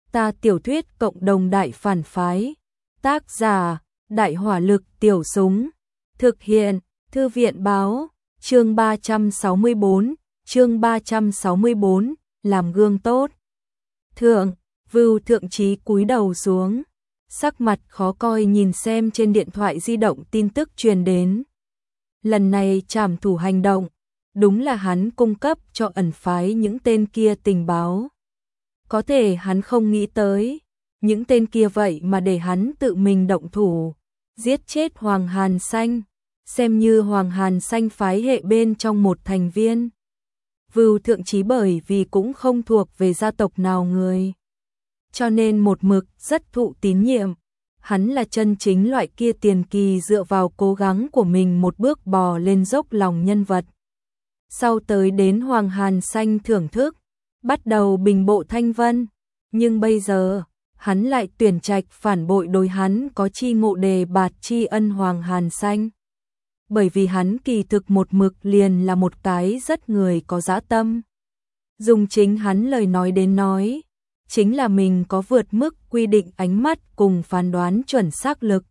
Ta tiểu thuyết cộng đồng đại phản phái. Tác giả, Đại hỏa lực tiểu súng. Thực hiện, Thư viện báo. Chương 364, chương 364, làm gương tốt. Thượng, Vưu Thượng Chí cúi đầu xuống, sắc mặt khó coi nhìn xem trên điện thoại di động tin tức truyền đến. Lần này trảm thủ hành động, đúng là hắn cung cấp cho ẩn phái những tên kia tình báo. Có thể hắn không nghĩ tới, những tên kia vậy mà để hắn tự mình động thủ, giết chết Hoàng Hàn Xanh, xem như Hoàng Hàn Xanh phái hệ bên trong một thành viên. Vưu Thượng Chí bởi vì cũng không thuộc về gia tộc nào người, cho nên một mực rất thụ tín nhiệm. Hắn là chân chính loại kia tiền kỳ dựa vào cố gắng của mình một bước bò lên dốc lòng nhân vật. Sau tới đến Hoàng Hàn Xanh thưởng thức, bắt đầu bình bộ thanh vân, nhưng bây giờ, hắn lại tuyển trạch phản bội đối hắn có chi ngộ đề bạt tri ân Hoàng Hàn Xanh. Bởi vì hắn kỳ thực một mực liền là một cái rất người có dã tâm. Dùng chính hắn lời nói đến nói, chính là mình có vượt mức quy định ánh mắt cùng phán đoán chuẩn xác lực.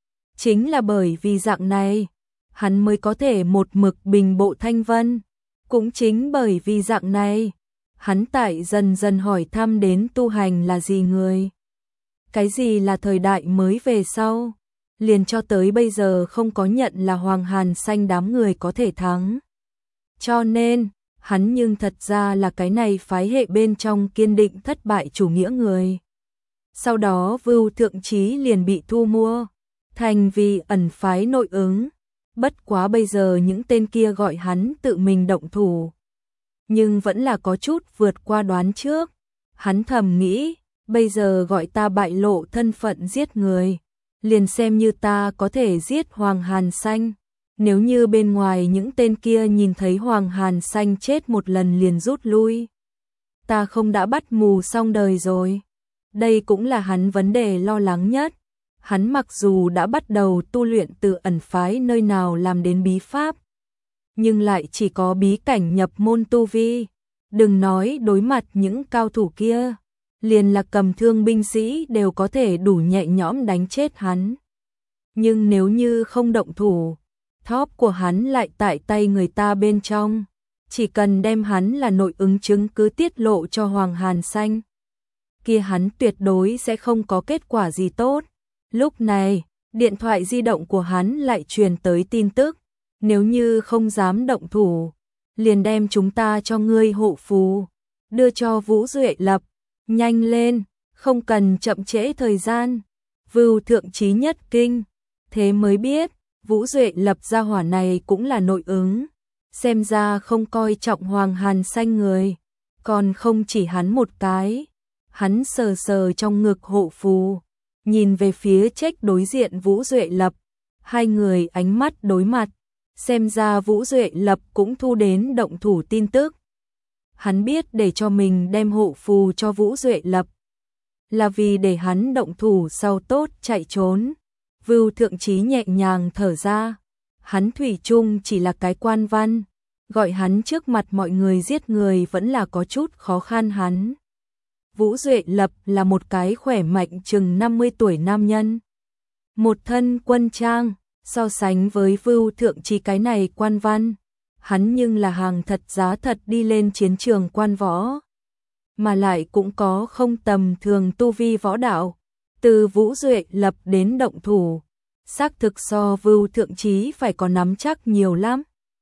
Chính là bởi vì dạng này, hắn mới có thể một mực bình bộ thanh vân. Cũng chính bởi vì dạng này, hắn tại dần dần hỏi thăm đến tu hành là gì người. Cái gì là thời đại mới về sau, liền cho tới bây giờ không có nhận là Hoàng Hàn Xanh đám người có thể thắng. Cho nên, hắn nhưng thật ra là cái này phái hệ bên trong kiên định thất bại chủ nghĩa người. Sau đó Vưu Thượng Chí liền bị thu mua, thành vì ẩn phái nội ứng. Bất quá bây giờ những tên kia gọi hắn tự mình động thủ, nhưng vẫn là có chút vượt qua đoán trước. Hắn thầm nghĩ, bây giờ gọi ta bại lộ thân phận giết người, liền xem như ta có thể giết Hoàng Hàn Xanh. Nếu như bên ngoài những tên kia nhìn thấy Hoàng Hàn Xanh chết một lần liền rút lui, ta không đã bắt mù xong đời rồi. Đây cũng là hắn vấn đề lo lắng nhất. Hắn mặc dù đã bắt đầu tu luyện từ ẩn phái nơi nào làm đến bí pháp, nhưng lại chỉ có bí cảnh nhập môn tu vi. Đừng nói đối mặt những cao thủ kia, liền là cầm thương binh sĩ đều có thể đủ nhẹ nhõm đánh chết hắn. Nhưng nếu như không động thủ, thóp của hắn lại tại tay người ta bên trong, chỉ cần đem hắn là nội ứng chứng cứ tiết lộ cho Hoàng Hàn Xanh, kia hắn tuyệt đối sẽ không có kết quả gì tốt. Lúc này, điện thoại di động của hắn lại truyền tới tin tức, nếu như không dám động thủ, liền đem chúng ta cho ngươi hộ phù, đưa cho Vũ Duệ Lập, nhanh lên, không cần chậm trễ thời gian. Vưu Thượng Chí nhất kinh, thế mới biết, Vũ Duệ Lập gia hỏa này cũng là nội ứng, xem ra không coi trọng Hoàng Hàn Xanh người, còn không chỉ hắn một cái. Hắn sờ sờ trong ngực hộ phù, nhìn về phía trách đối diện Vũ Duệ Lập, hai người ánh mắt đối mặt, xem ra Vũ Duệ Lập cũng thu đến động thủ tin tức. Hắn biết để cho mình đem hộ phù cho Vũ Duệ Lập, là vì để hắn động thủ sau tốt chạy trốn. Vưu Thượng Chí nhẹ nhàng thở ra, hắn thủy chung chỉ là cái quan văn, gọi hắn trước mặt mọi người giết người vẫn là có chút khó khăn hắn. Vũ Duệ Lập là một cái khỏe mạnh chừng 50 tuổi nam nhân, một thân quân trang, so sánh với Vưu Thượng Chí cái này quan văn, hắn nhưng là hàng thật giá thật đi lên chiến trường quan võ, mà lại cũng có không tầm thường tu vi võ đạo. Từ Vũ Duệ Lập đến động thủ, xác thực so Vưu Thượng Chí phải có nắm chắc nhiều lắm.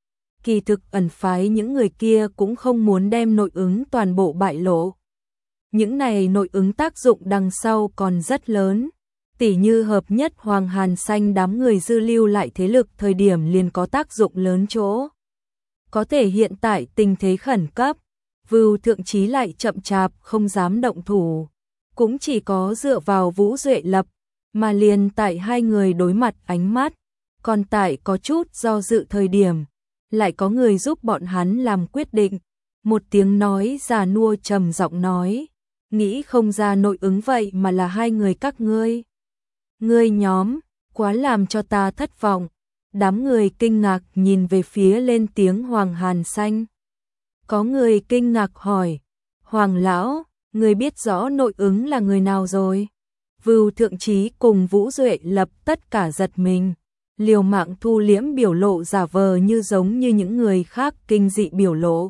Kỳ thực ẩn phái những người kia cũng không muốn đem nội ứng toàn bộ bại lộ. Những này nội ứng tác dụng đằng sau còn rất lớn, tỉ như hợp nhất Hoàng Hàn Xanh đám người dư lưu lại thế lực thời điểm liền có tác dụng lớn chỗ. Có thể hiện tại tình thế khẩn cấp, Vưu Thượng Chí lại chậm chạp không dám động thủ, cũng chỉ có dựa vào Vũ Duệ Lập, mà liền tại hai người đối mặt ánh mắt, còn tại có chút do dự thời điểm, lại có người giúp bọn hắn làm quyết định. Một tiếng nói già nua trầm giọng nói, nghĩ không ra nội ứng vậy mà là hai người các ngươi. Ngươi nhóm, quá làm cho ta thất vọng. Đám người kinh ngạc nhìn về phía lên tiếng Hoàng Hàn Xanh. Có người kinh ngạc hỏi, Hoàng lão, người biết rõ nội ứng là người nào rồi? Vưu Thượng Chí cùng Vũ Duệ Lập tất cả giật mình, liều mạng thu liễm biểu lộ giả vờ như giống như những người khác kinh dị biểu lộ.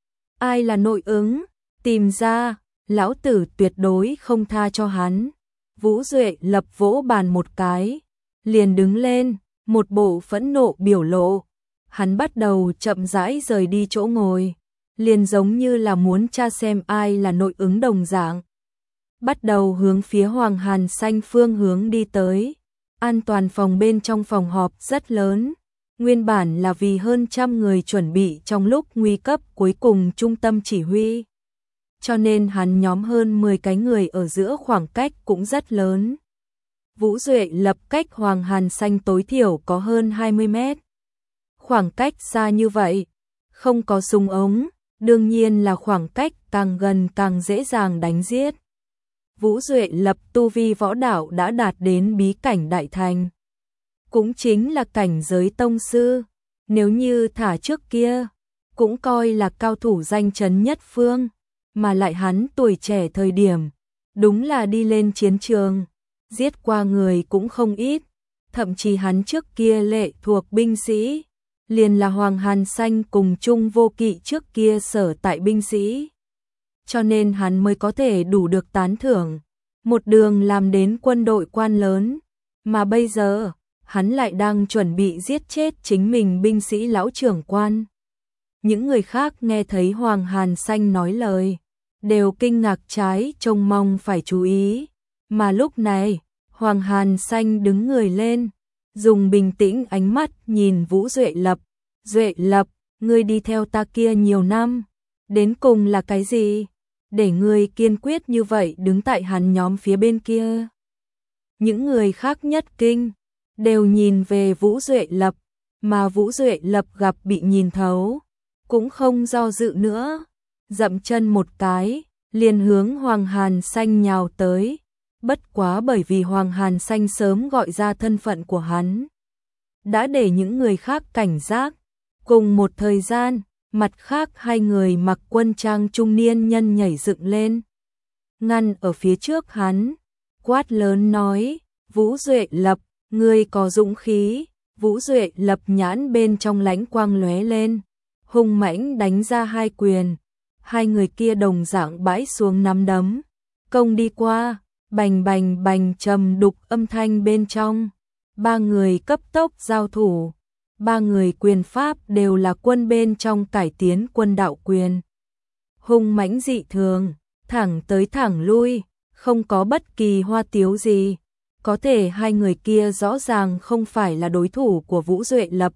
Ai là nội ứng? Tìm ra, lão tử tuyệt đối không tha cho hắn. Vũ Duệ Lập vỗ bàn một cái, liền đứng lên, một bộ phẫn nộ biểu lộ. Hắn bắt đầu chậm rãi rời đi chỗ ngồi, liền giống như là muốn tra xem ai là nội ứng đồng dạng. Bắt đầu hướng phía Hoàng Hàn Xanh phương hướng đi tới. An toàn phòng bên trong phòng họp rất lớn, nguyên bản là vì hơn 100 người chuẩn bị trong lúc nguy cấp cuối cùng trung tâm chỉ huy. Cho nên hắn nhóm hơn 10 cái người ở giữa khoảng cách cũng rất lớn. Vũ Duệ Lập cách Hoàng Hàn Xanh tối thiểu có hơn 20 mét. Khoảng cách xa như vậy, không có súng ống, đương nhiên là khoảng cách càng gần càng dễ dàng đánh giết. Vũ Duệ Lập tu vi võ đạo đã đạt đến bí cảnh đại thành, cũng chính là cảnh giới tông sư, nếu như thả trước kia, cũng coi là cao thủ danh chấn nhất phương, mà lại hắn tuổi trẻ thời điểm, đúng là đi lên chiến trường, giết qua người cũng không ít, thậm chí hắn trước kia lệ thuộc binh sĩ, liền là Hoàng Hàn Xanh cùng Trung Vô Kỵ trước kia sở tại binh sĩ. Cho nên hắn mới có thể đủ được tán thưởng, một đường làm đến quân đội quan lớn, mà bây giờ, hắn lại đang chuẩn bị giết chết chính mình binh sĩ lão trưởng quan. Những người khác nghe thấy Hoàng Hàn Xanh nói lời, đều kinh ngạc trái trông mong phải chú ý, mà lúc này, Hoàng Hàn Xanh đứng người lên, dùng bình tĩnh ánh mắt nhìn Vũ Duệ Lập. Duệ Lập, ngươi đi theo ta kia nhiều năm, đến cùng là cái gì? Để ngươi kiên quyết như vậy đứng tại hắn nhóm phía bên kia. Những người khác nhất kinh, đều nhìn về Vũ Duệ Lập, mà Vũ Duệ Lập gặp bị nhìn thấu, cũng không do dự nữa, dậm chân một cái, liền hướng Hoàng Hàn Xanh nhào tới, bất quá bởi vì Hoàng Hàn Xanh sớm gọi ra thân phận của hắn, đã để những người khác cảnh giác. Cùng một thời gian, mặt khác hai người mặc quân trang trung niên nhân nhảy dựng lên, ngăn ở phía trước hắn, quát lớn nói, Vũ Duệ Lập, ngươi có dũng khí. Vũ Duệ Lập nhãn bên trong lãnh quang lóe lên, hung mãnh đánh ra hai quyền, hai người kia đồng dạng bãi xuống nắm đấm, công đi qua, bành bành bành trầm đục âm thanh bên trong, ba người cấp tốc giao thủ. Ba người quyền pháp đều là quân bên trong cải tiến quân đạo quyền. Hung mãnh dị thường, thẳng tới thẳng lui, không có bất kỳ hoa tiếu gì. Có thể hai người kia rõ ràng không phải là đối thủ của Vũ Duệ Lập.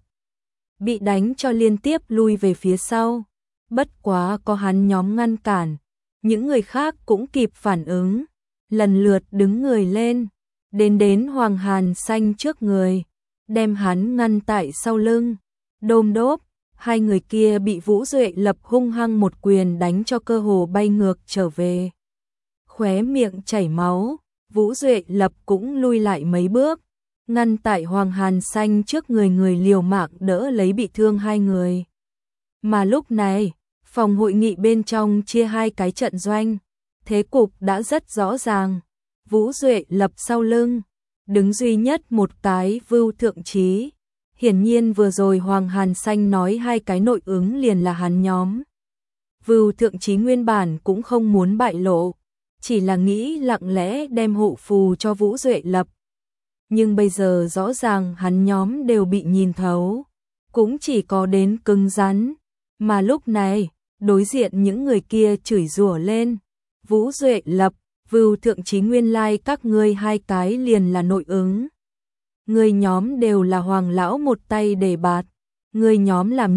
Bị đánh cho liên tiếp lui về phía sau. Bất quá có hắn nhóm ngăn cản. Những người khác cũng kịp phản ứng. Lần lượt đứng người lên. Đến Hoàng Hàn Xanh trước người. Đem hắn ngăn tại sau lưng, đôm đốp, hai người kia bị Vũ Duệ Lập hung hăng một quyền đánh cho cơ hồ bay ngược trở về. Khóe miệng chảy máu, Vũ Duệ Lập cũng lui lại mấy bước, ngăn tại Hoàng Hàn Xanh trước người người liều mạng đỡ lấy bị thương hai người. Mà lúc này, phòng hội nghị bên trong chia hai cái trận doanh, thế cục đã rất rõ ràng, Vũ Duệ Lập sau lưng. Đứng duy nhất một cái Vưu Thượng Chí. Hiển nhiên vừa rồi Hoàng Hàn Xanh nói hai cái nội ứng liền là hắn nhóm. Vưu Thượng Chí nguyên bản cũng không muốn bại lộ, chỉ là nghĩ lặng lẽ đem hộ phù cho Vũ Duệ Lập. Nhưng bây giờ rõ ràng hắn nhóm đều bị nhìn thấu, cũng chỉ có đến cứng rắn. Mà lúc này, đối diện những người kia chửi rủa lên. Vũ Duệ Lập, Vưu Thượng Chí nguyên lai các ngươi hai cái liền là nội ứng. Ngươi nhóm đều là Hoàng lão một tay đề bạt. Ngươi nhóm làm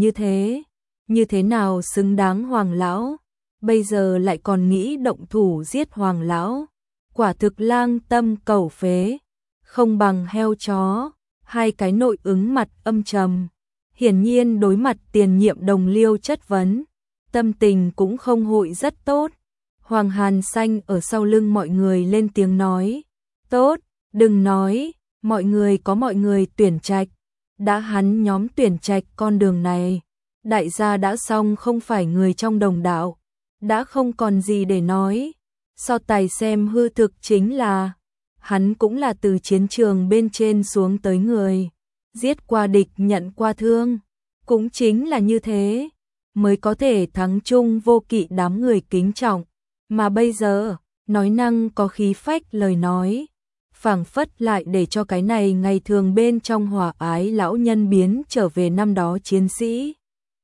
như thế nào xứng đáng Hoàng lão? Bây giờ lại còn nghĩ động thủ giết Hoàng lão. Quả thực lang tâm cầu phế, không bằng heo chó. Hai cái nội ứng mặt âm trầm, hiển nhiên đối mặt tiền nhiệm đồng liêu chất vấn, tâm tình cũng không hội rất tốt. Hoàng Hàn Xanh ở sau lưng mọi người lên tiếng nói, tốt, đừng nói, mọi người có mọi người tuyển trạch, đã hắn nhóm tuyển trạch con đường này, đại gia đã xong không phải người trong đồng đạo, đã không còn gì để nói, So tài xem hư thực chính là, hắn cũng là từ chiến trường bên trên xuống tới người, giết qua địch nhận qua thương, cũng chính là như thế, mới có thể thắng chung vô kỵ đám người kính trọng, mà bây giờ, nói năng có khí phách lời nói, phảng phất lại để cho cái này ngày thường bên trong hòa ái lão nhân biến trở về năm đó chiến sĩ.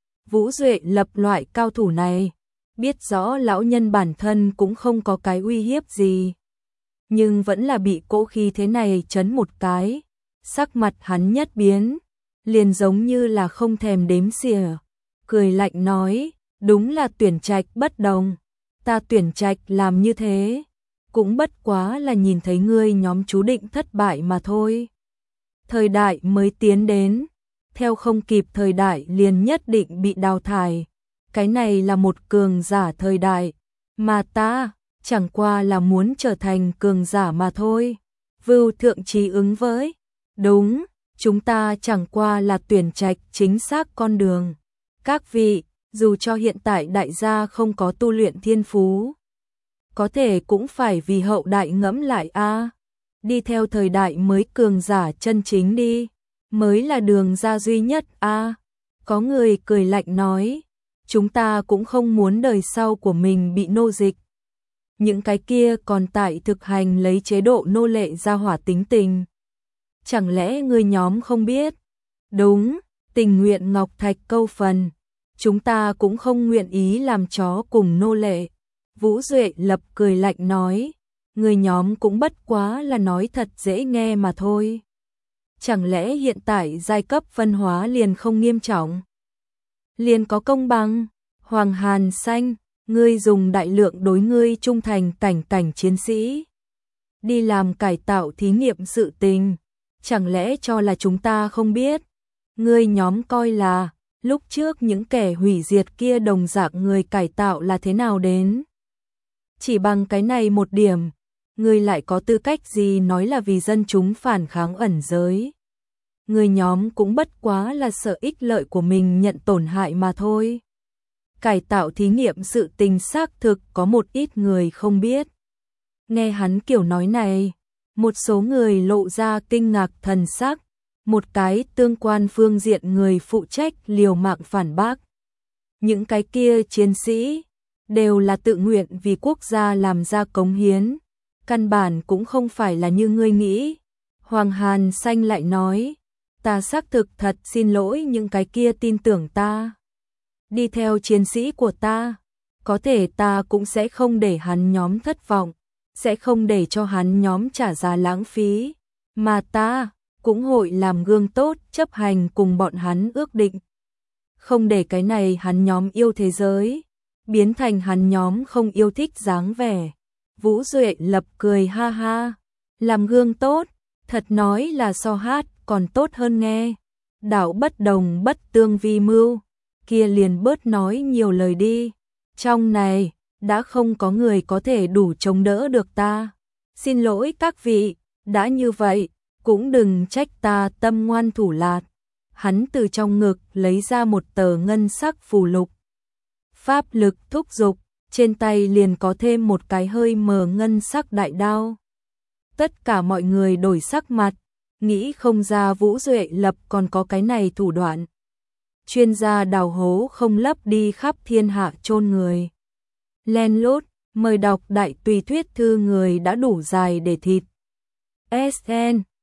Vũ Duệ Lập loại cao thủ này, biết rõ lão nhân bản thân cũng không có cái uy hiếp gì, nhưng vẫn là bị cỗ khí thế này chấn một cái, sắc mặt hắn nhất biến, liền giống như là không thèm đếm xỉa, cười lạnh nói, đúng là Tuyển Trạch bất đồng, ta Tuyển Trạch làm như thế, cũng bất quá là nhìn thấy ngươi nhóm chú định thất bại mà thôi. Thời đại mới tiến đến, theo không kịp thời đại liền nhất định bị đào thải, cái này là một cường giả thời đại, mà ta chẳng qua là muốn trở thành cường giả mà thôi. Vưu Thượng Trí ứng với, đúng, chúng ta chẳng qua là Tuyển Trạch chính xác con đường. Các vị, dù cho hiện tại đại gia không có tu luyện thiên phú, có thể cũng phải vì hậu đại ngẫm lại a, đi theo thời đại mới cường giả chân chính đi, mới là đường ra duy nhất a. Có người cười lạnh nói, chúng ta cũng không muốn đời sau của mình bị nô dịch. Những cái kia còn tại thực hành lấy chế độ nô lệ gia hỏa tính tình. Chẳng lẽ người nhóm không biết? Đúng, tình nguyện ngọc thạch câu phần, chúng ta cũng không nguyện ý làm chó cùng nô lệ. Vũ Duệ Lập cười lạnh nói, người nhóm cũng bất quá là nói thật dễ nghe mà thôi. Chẳng lẽ hiện tại giai cấp phân hóa liền không nghiêm trọng? Liền có công bằng, Hoàng Hàn Xanh, ngươi dùng đại lượng đối ngươi trung thành cảnh chiến sĩ, đi làm cải tạo thí nghiệm sự tình, chẳng lẽ cho là chúng ta không biết? Ngươi nhóm coi là, lúc trước những kẻ hủy diệt kia đồng dạng người cải tạo là thế nào đến? Chỉ bằng cái này một điểm, ngươi lại có tư cách gì nói là vì dân chúng phản kháng ẩn giới? Người nhóm cũng bất quá là sợ ích lợi của mình nhận tổn hại mà thôi. Cải tạo thí nghiệm sự tình xác thực có một ít người không biết. Nghe hắn kiểu nói này, một số người lộ ra kinh ngạc thần sắc, một cái tương quan phương diện người phụ trách liều mạng phản bác. Những cái kia chiến sĩ đều là tự nguyện vì quốc gia làm ra cống hiến, căn bản cũng không phải là như ngươi nghĩ. Hoàng Hàn Xanh lại nói, ta xác thực thật xin lỗi những cái kia tin tưởng ta, đi theo chiến sĩ của ta, có thể ta cũng sẽ không để hắn nhóm thất vọng, sẽ không để cho hắn nhóm trả giá lãng phí, mà ta cũng hội làm gương tốt chấp hành cùng bọn hắn ước định. Không để cái này hắn nhóm yêu thế giới, biến thành hắn nhóm không yêu thích dáng vẻ. Vũ Duệ Lập cười ha ha, làm gương tốt, thật nói là so hát còn tốt hơn nghe. Đạo bất đồng bất tương vi mưu, kia liền bớt nói nhiều lời đi. Trong này, đã không có người có thể đủ chống đỡ được ta. Xin lỗi các vị, đã như vậy, cũng đừng trách ta tâm ngoan thủ lạt. Hắn từ trong ngực lấy ra một tờ ngân sắc phù lục. Pháp lực thúc dục, trên tay liền có thêm một cái hơi mờ ngân sắc đại đao. Tất cả mọi người đổi sắc mặt, nghĩ không ra Vũ Duệ Lập còn có cái này thủ đoạn. Chuyên gia đào hố không lấp đi khắp thiên hạ chôn người. Len lút, mời đọc đại tùy thuyết thư người đã đủ dài để thịt. SN